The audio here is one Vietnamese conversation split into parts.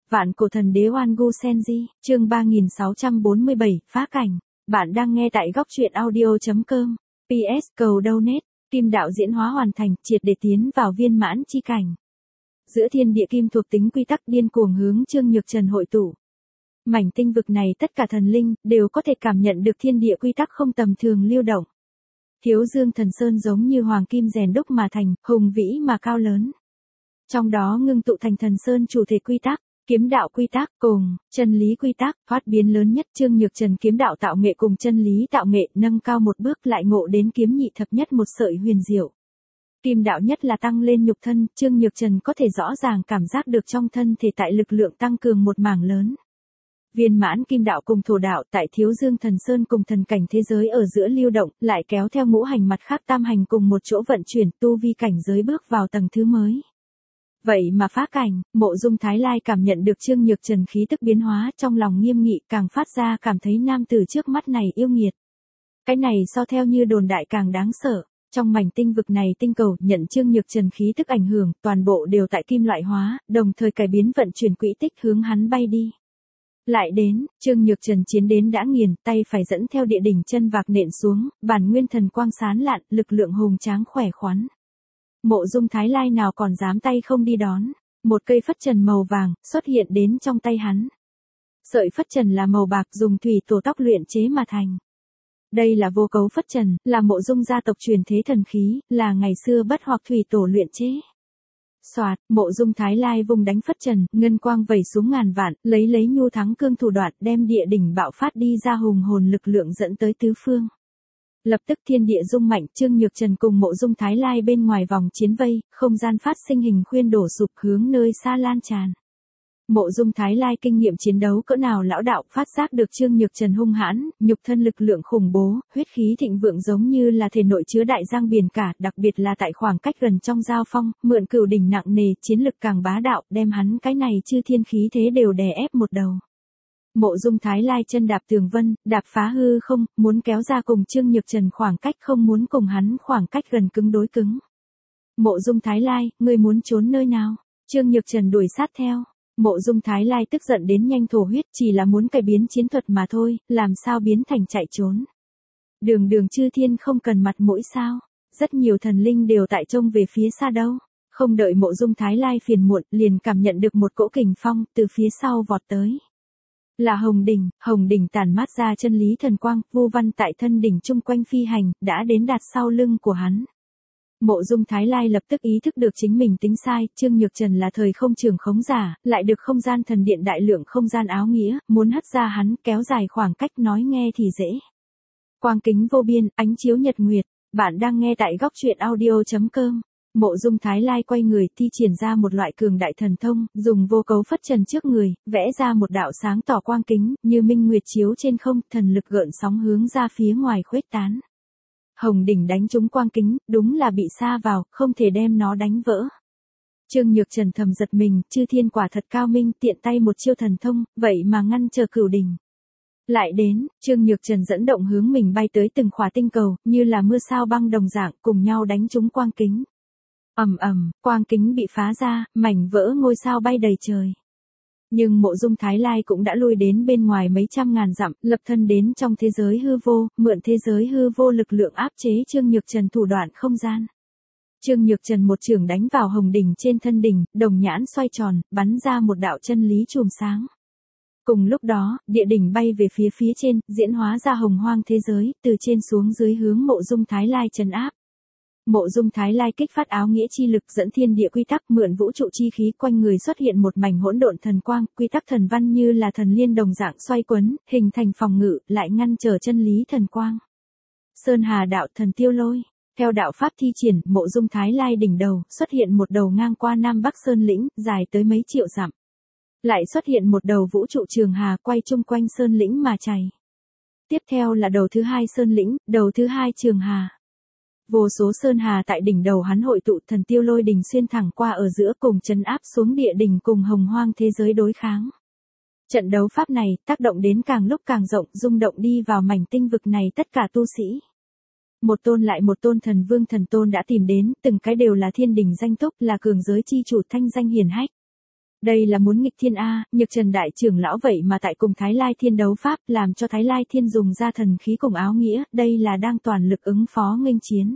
Vạn cổ thần đế Oan Gu Senji, chương 3647, phá cảnh. Bạn đang nghe tại góc truyện audio.com. PS cầu donate, kim đạo diễn hóa hoàn thành, triệt để tiến vào viên mãn chi cảnh. Giữa thiên địa kim thuộc tính quy tắc điên cuồng hướng Trương Nhược Trần hội tụ. Mảnh tinh vực này tất cả thần linh đều có thể cảm nhận được thiên địa quy tắc không tầm thường lưu động. Thiếu Dương Thần Sơn giống như hoàng kim rèn đúc mà thành, hùng vĩ mà cao lớn. Trong đó ngưng tụ thành Thần Sơn chủ thể quy tắc, kiếm đạo quy tắc cùng chân lý quy tắc, thoát biến lớn nhất Trương Nhược Trần kiếm đạo tạo nghệ cùng chân lý tạo nghệ nâng cao một bước lại ngộ đến kiếm nhị thập nhất một sợi huyền diệu. Kim đạo nhất là tăng lên nhục thân, Trương Nhược Trần có thể rõ ràng cảm giác được trong thân thể tại lực lượng tăng cường một mảng lớn. Viên mãn kim đạo cùng thổ đạo tại Thiếu Dương Thần Sơn cùng thần cảnh thế giới ở giữa lưu động, lại kéo theo ngũ hành mặt khác tam hành cùng một chỗ vận chuyển tu vi cảnh giới bước vào tầng thứ mới. Vậy mà phá cảnh, Mộ Dung Thái Lai cảm nhận được Trương Nhược Trần khí tức biến hóa trong lòng nghiêm nghị càng phát ra cảm thấy nam tử trước mắt này yêu nghiệt. Cái này so theo như đồn đại càng đáng sợ. Trong mảnh tinh vực này tinh cầu nhận Trương Nhược Trần khí tức ảnh hưởng, toàn bộ đều tại kim loại hóa, đồng thời cải biến vận chuyển quỹ tích hướng hắn bay đi. Lại đến, Trương Nhược Trần chiến đến đã nghiền, tay phải dẫn theo địa đỉnh chân vạc nện xuống, bản nguyên thần quang sáng lạn, lực lượng hùng tráng khỏe khoắn. Mộ Dung Thái Lai nào còn dám tay không đi đón, một cây phất trần màu vàng xuất hiện đến trong tay hắn. Sợi phất trần là màu bạc dùng thủy tổ tóc luyện chế mà thành. Đây là vô cấu phất trần, là Mộ Dung gia tộc truyền thế thần khí, là ngày xưa bất hoặc thủy tổ luyện chế. Soạt, Mộ Dung Thái Lai vùng đánh phất trần, ngân quang vẩy xuống ngàn vạn, lấy nhu thắng cương thủ đoạn đem địa đỉnh bạo phát đi ra hùng hồn lực lượng dẫn tới tứ phương. Lập tức thiên địa rung mạnh, Trương Nhược Trần cùng Mộ Dung Thái Lai bên ngoài vòng chiến vây, không gian phát sinh hình khuyên đổ sụp hướng nơi xa lan tràn. Mộ Dung Thái Lai kinh nghiệm chiến đấu cỡ nào lão đạo phát giác được Trương Nhược Trần hung hãn, nhục thân lực lượng khủng bố, huyết khí thịnh vượng giống như là thể nội chứa đại giang biển cả, đặc biệt là tại khoảng cách gần trong giao phong, mượn cửu đỉnh nặng nề, chiến lực càng bá đạo, đem hắn cái này chư thiên khí thế đều đè ép một đầu. Mộ Dung Thái Lai chân đạp tường vân, đạp phá hư không, muốn kéo ra cùng Trương Nhược Trần khoảng cách không muốn cùng hắn khoảng cách gần cứng đối cứng. Mộ Dung Thái Lai, ngươi muốn trốn nơi nào? Trương Nhược Trần đuổi sát theo. Mộ Dung Thái Lai tức giận đến nhanh thổ huyết, chỉ là muốn cải biến chiến thuật mà thôi, làm sao biến thành chạy trốn. Đường chư thiên không cần mặt mũi sao? Rất nhiều thần linh đều tại trông về phía xa đâu. Không đợi Mộ Dung Thái Lai phiền muộn, liền cảm nhận được một cỗ kình phong từ phía sau vọt tới. Là Hồng đỉnh tản mát ra chân lý thần quang, vu văn tại thân đỉnh chung quanh phi hành, đã đến đạt sau lưng của hắn. Mộ Dung Thái Lai lập tức ý thức được chính mình tính sai, Trương Nhược Trần là thời không trường khống giả, lại được không gian thần điện đại lượng không gian áo nghĩa, muốn hất ra hắn, kéo dài khoảng cách nói nghe thì dễ. Quang kính vô biên, ánh chiếu nhật nguyệt, bạn đang nghe tại góc truyện audio.com. Mộ Dung Thái Lai quay người thi triển ra một loại cường đại thần thông, dùng vô cấu phất trần trước người, vẽ ra một đạo sáng tỏ quang kính, như minh nguyệt chiếu trên không, thần lực gợn sóng hướng ra phía ngoài khuếch tán. Hồng đỉnh đánh trúng quang kính, đúng là bị sa vào, không thể đem nó đánh vỡ. Trương Nhược Trần thầm giật mình, chư thiên quả thật cao minh, tiện tay một chiêu thần thông, vậy mà ngăn trở cửu đỉnh. Lại đến, Trương Nhược Trần dẫn động hướng mình bay tới từng khỏa tinh cầu, như là mưa sao băng đồng dạng, cùng nhau đánh trúng quang kính. Quang kính bị phá ra, mảnh vỡ ngôi sao bay đầy trời. Nhưng Mộ Dung Thái Lai cũng đã lui đến bên ngoài mấy trăm ngàn dặm, lập thân đến trong thế giới hư vô, mượn thế giới hư vô lực lượng áp chế Trương Nhược Trần thủ đoạn không gian. Trương Nhược Trần một chưởng đánh vào hồng đỉnh trên thân đỉnh, đồng nhãn xoay tròn, bắn ra một đạo chân lý chùm sáng. Cùng lúc đó, địa đỉnh bay về phía trên, diễn hóa ra hồng hoang thế giới, từ trên xuống dưới hướng Mộ Dung Thái Lai trấn áp. Mộ Dung Thái Lai kích phát áo nghĩa chi lực dẫn thiên địa quy tắc mượn vũ trụ chi khí quanh người xuất hiện một mảnh hỗn độn thần quang, quy tắc thần văn như là thần liên đồng dạng xoay quấn, hình thành phòng ngự, lại ngăn trở chân lý thần quang. Sơn Hà đạo thần tiêu lôi, theo đạo pháp thi triển, Mộ Dung Thái Lai đỉnh đầu xuất hiện một đầu ngang qua Nam Bắc Sơn lĩnh, dài tới mấy triệu dặm. Lại xuất hiện một đầu vũ trụ trường hà quay chung quanh Sơn lĩnh mà chảy. Tiếp theo là đầu thứ hai Sơn lĩnh, đầu thứ hai trường hà. Vô số sơn hà tại đỉnh đầu hắn hội tụ, thần tiêu lôi đỉnh xuyên thẳng qua ở giữa cùng trấn áp xuống địa đỉnh cùng hồng hoang thế giới đối kháng. Trận đấu pháp này tác động đến càng lúc càng rộng, rung động đi vào mảnh tinh vực này tất cả tu sĩ. Một tôn lại một tôn thần vương thần tôn đã tìm đến, từng cái đều là thiên đình danh túc, là cường giới chi chủ thanh danh hiển hách. Đây là muốn nghịch thiên A, Nhược Trần đại trưởng lão vậy mà tại cùng Thái Lai Thiên đấu pháp, làm cho Thái Lai Thiên dùng ra thần khí cùng áo nghĩa, đây là đang toàn lực ứng phó nghênh chiến.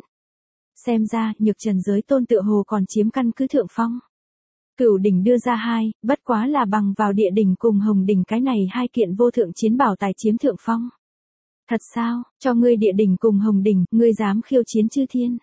Xem ra, Nhược Trần giới tôn tựa hồ còn chiếm căn cứ thượng phong. Cửu đỉnh đưa ra hai, bất quá là bằng vào địa đỉnh cùng hồng đỉnh cái này hai kiện vô thượng chiến bảo tài chiếm thượng phong. Thật sao, cho ngươi địa đỉnh cùng hồng đỉnh, ngươi dám khiêu chiến chư thiên.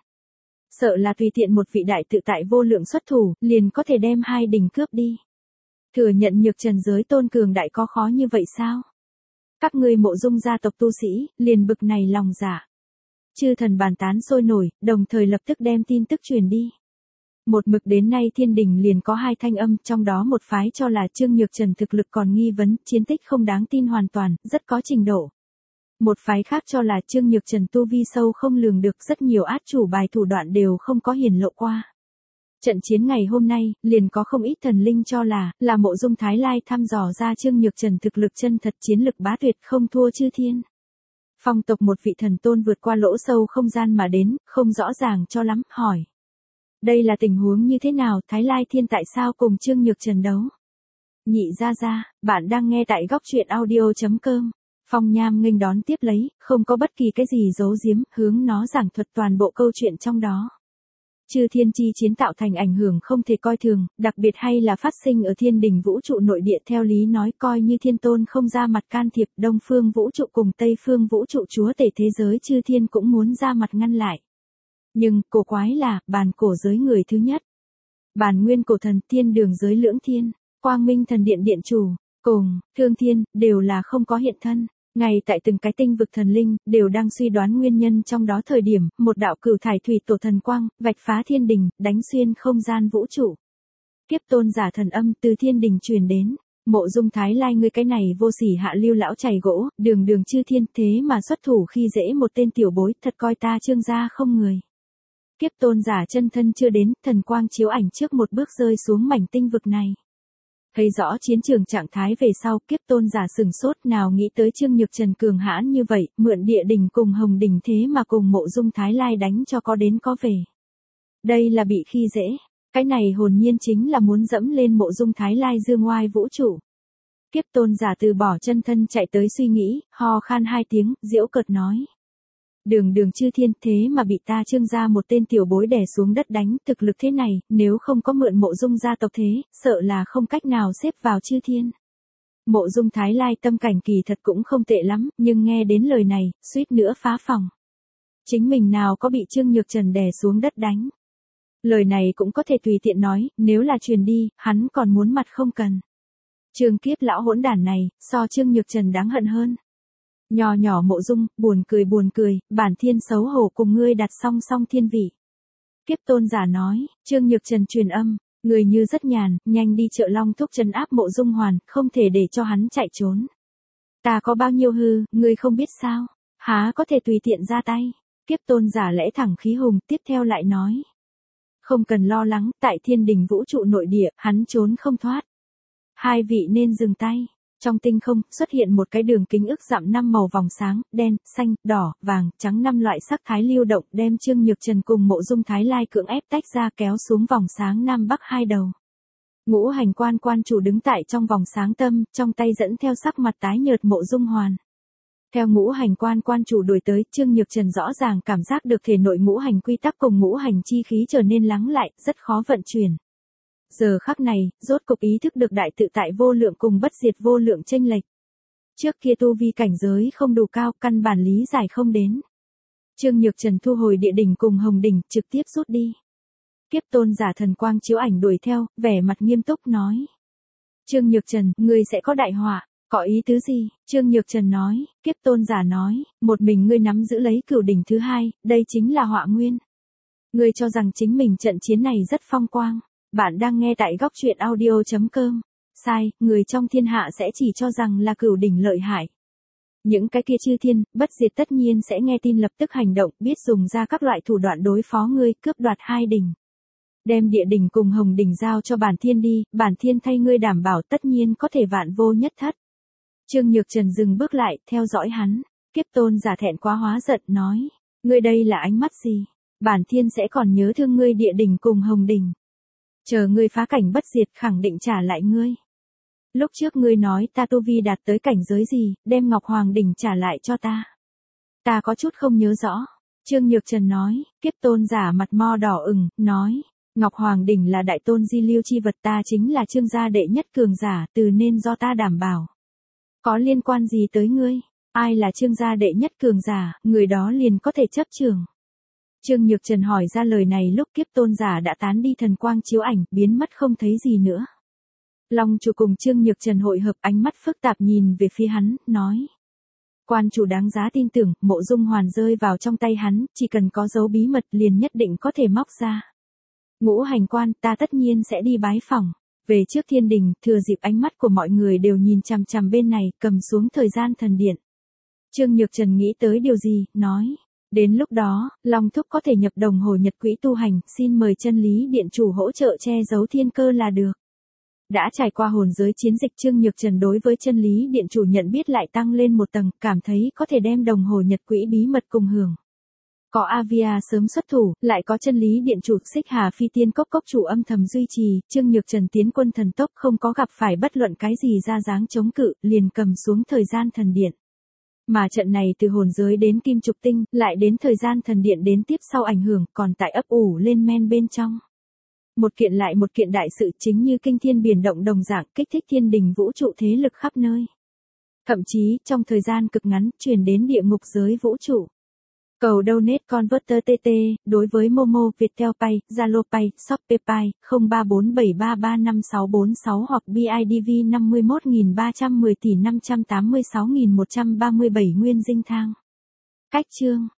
Sợ là tùy tiện một vị đại tự tại vô lượng xuất thủ, liền có thể đem hai đỉnh cướp đi. Thừa nhận Nhược Trần giới tôn cường đại có khó như vậy sao? Các ngươi Mộ Dung gia tộc tu sĩ, liền bực này lòng dạ. Chư thần bàn tán sôi nổi, đồng thời lập tức đem tin tức truyền đi. Một mực đến nay thiên đình liền có hai thanh âm, trong đó một phái cho là Trương Nhược Trần thực lực còn nghi vấn, chiến tích không đáng tin hoàn toàn, rất có trình độ. Một phái khác cho là Trương Nhược Trần tu vi sâu không lường được, rất nhiều át chủ bài thủ đoạn đều không có hiển lộ qua. Trận chiến ngày hôm nay, liền có không ít thần linh cho là Mộ Dung Thái Lai thăm dò ra Trương Nhược Trần thực lực chân thật, chiến lực bá tuyệt không thua chư thiên. Phong tộc một vị thần tôn vượt qua lỗ sâu không gian mà đến, không rõ ràng cho lắm, hỏi. Đây là tình huống như thế nào, Thái Lai Thiên tại sao cùng Trương Nhược Trần đấu? Nhị ra, bạn đang nghe tại góc truyện audio.com. Phong Nham nghênh đón tiếp lấy, không có bất kỳ cái gì giấu giếm, hướng nó giảng thuật toàn bộ câu chuyện trong đó. Chư thiên chi chiến tạo thành ảnh hưởng không thể coi thường, đặc biệt hay là phát sinh ở thiên đình vũ trụ nội địa, theo lý nói coi như thiên tôn không ra mặt can thiệp, Đông phương vũ trụ cùng Tây phương vũ trụ chúa tể thế giới chư thiên cũng muốn ra mặt ngăn lại. Nhưng, cổ quái là, bàn cổ giới người thứ nhất. Bàn nguyên cổ thần, thiên đường giới lưỡng thiên, quang minh thần điện điện chủ, cùng, thương thiên, đều là không có hiện thân. Ngay tại từng cái tinh vực thần linh, đều đang suy đoán nguyên nhân trong đó thời điểm, một đạo cửu thải thủy tổ thần quang, vạch phá thiên đình, đánh xuyên không gian vũ trụ. Kiếp tôn giả thần âm từ thiên đình truyền đến. Mộ Dung Thái Lai ngươi cái này vô sỉ hạ lưu lão chày gỗ, đường đường chư thiên thế mà xuất thủ khi dễ một tên tiểu bối, thật coi ta Trương gia không người. Kiếp tôn giả chân thân chưa đến, thần quang chiếu ảnh trước một bước rơi xuống mảnh tinh vực này. Thấy rõ chiến trường trạng thái về sau, kiếp tôn giả sừng sốt, nào nghĩ tới Trương Nhược Trần cường hãn như vậy, mượn địa đỉnh cùng hồng đỉnh thế mà cùng Mộ Dung Thái Lai đánh cho có đến có về. Đây là bị khi dễ, cái này hồn nhiên chính là muốn dẫm lên Mộ Dung Thái Lai dương oai vũ trụ. Kiếp tôn giả từ bỏ chân thân chạy tới suy nghĩ, ho khan hai tiếng, giễu cợt nói. Đường đường chư thiên thế mà bị ta Trương gia một tên tiểu bối đè xuống đất đánh, thực lực thế này, nếu không có mượn Mộ Dung gia tộc thế, sợ là không cách nào xếp vào chư thiên. Mộ Dung Thái Lai tâm cảnh kỳ thật cũng không tệ lắm, nhưng nghe đến lời này, suýt nữa phá phòng. Chính mình nào có bị Trương Nhược Trần đè xuống đất đánh. Lời này cũng có thể tùy tiện nói, nếu là truyền đi, hắn còn muốn mặt không cần. Trương kiếp lão hỗn đản này, so Trương Nhược Trần đáng hận hơn. Nhỏ nhỏ Mộ Dung, buồn cười, bản thiên xấu hổ cùng ngươi đặt song song thiên vị. Kiếp tôn giả nói, Trương Nhược Trần truyền âm, người như rất nhàn, nhanh đi chợ Long Thúc trấn áp Mộ Dung Hoàn, không thể để cho hắn chạy trốn. Ta có bao nhiêu hư, ngươi không biết sao, há có thể tùy tiện ra tay. Kiếp tôn giả lẽ thẳng khí hùng, tiếp theo lại nói. Không cần lo lắng, tại thiên đình vũ trụ nội địa, hắn trốn không thoát. Hai vị nên dừng tay. Trong tinh không, xuất hiện một cái đường kính ức dặm 5 màu vòng sáng, đen, xanh, đỏ, vàng, trắng 5 loại sắc thái lưu động, đem Trương Nhược Trần cùng Mộ Dung Thái Lai cưỡng ép tách ra kéo xuống vòng sáng Nam Bắc hai đầu. Ngũ hành quan quan chủ đứng tại trong vòng sáng tâm, trong tay dẫn theo sắc mặt tái nhợt Mộ Dung Hoàn. Theo ngũ hành quan quan chủ đuổi tới, Trương Nhược Trần rõ ràng cảm giác được thể nội ngũ hành quy tắc cùng ngũ hành chi khí trở nên lắng lại, rất khó vận chuyển. Giờ khắc này, rốt cục ý thức được đại tự tại vô lượng cùng bất diệt vô lượng chênh lệch. Trước kia tu vi cảnh giới không đủ cao, căn bản lý giải không đến. Trương Nhược Trần thu hồi địa đỉnh cùng hồng đỉnh, trực tiếp rút đi. Kiếp tôn giả thần quang chiếu ảnh đuổi theo, vẻ mặt nghiêm túc nói. Trương Nhược Trần, ngươi sẽ có đại họa, có ý tứ gì? Trương Nhược Trần nói, kiếp tôn giả nói, một mình ngươi nắm giữ lấy cửu đỉnh thứ hai, đây chính là họa nguyên. Ngươi cho rằng chính mình trận chiến này rất phong quang. Bạn đang nghe tại góc truyện audio.com. Sai, người trong thiên hạ sẽ chỉ cho rằng là cửu đỉnh lợi hại. Những cái kia chư thiên, bất diệt tất nhiên sẽ nghe tin lập tức hành động, biết dùng ra các loại thủ đoạn đối phó ngươi, cướp đoạt hai đỉnh. Đem địa đỉnh cùng hồng đỉnh giao cho bản thiên đi, bản thiên thay ngươi đảm bảo tất nhiên có thể vạn vô nhất thất. Trương Nhược Trần dừng bước lại, theo dõi hắn. Kiếp tôn giả thẹn quá hóa giận, nói. Ngươi đây là ánh mắt gì? Bản thiên sẽ còn nhớ thương ngươi địa đỉnh cùng hồng đỉnh. Chờ ngươi phá cảnh bất diệt khẳng định trả lại ngươi. Lúc trước ngươi nói ta tu vi đạt tới cảnh giới gì, đem Ngọc Hoàng Đỉnh trả lại cho ta. Ta có chút không nhớ rõ. Trương Nhược Trần nói, Kiếp Tôn giả mặt mo đỏ ửng, nói, Ngọc Hoàng Đỉnh là đại tôn di lưu chi vật, ta chính là Trương gia đệ nhất cường giả, từ nên do ta đảm bảo. Có liên quan gì tới ngươi? Ai là Trương gia đệ nhất cường giả, người đó liền có thể chấp chưởng. Trương Nhược Trần hỏi ra lời này lúc Kiếp Tôn giả đã tán đi thần quang chiếu ảnh, biến mất không thấy gì nữa. Long chủ cùng Trương Nhược Trần hội hợp, ánh mắt phức tạp nhìn về phía hắn, nói. Quan chủ đáng giá tin tưởng, Mộ Dung Hoàn rơi vào trong tay hắn, chỉ cần có dấu bí mật liền nhất định có thể móc ra. Ngũ hành quan, ta tất nhiên sẽ đi bái phỏng. Về trước thiên đình, thừa dịp ánh mắt của mọi người đều nhìn chằm chằm bên này, cầm xuống thời gian thần điện. Trương Nhược Trần nghĩ tới điều gì, nói. Đến lúc đó, Long Thúc có thể nhập đồng hồ nhật quỹ tu hành, xin mời chân lý điện chủ hỗ trợ che giấu thiên cơ là được. Đã trải qua hồn giới chiến dịch, Trương Nhược Trần đối với chân lý điện chủ nhận biết lại tăng lên một tầng, cảm thấy có thể đem đồng hồ nhật quỹ bí mật cùng hưởng. Có Avia sớm xuất thủ, lại có chân lý điện chủ Xích Hà Phi Tiên Cốc cốc chủ âm thầm duy trì, Trương Nhược Trần tiến quân thần tốc, không có gặp phải bất luận cái gì ra dáng chống cự, liền cầm xuống thời gian thần điện. Mà trận này từ hồn giới đến kim trục tinh, lại đến thời gian thần điện đến tiếp sau ảnh hưởng, còn tại ấp ủ lên men bên trong. Một kiện lại một kiện đại sự, chính như kinh thiên biển động đồng dạng, kích thích thiên đình vũ trụ thế lực khắp nơi. Thậm chí, trong thời gian cực ngắn, truyền đến địa ngục giới vũ trụ. Cầu donate converter TT, đối với Momo, Viettel Pay, Zalo Pay, Shopee Pay, 0347335646 hoặc BIDV 51310 tỷ 586.137 nguyên dinh thang. Cách chương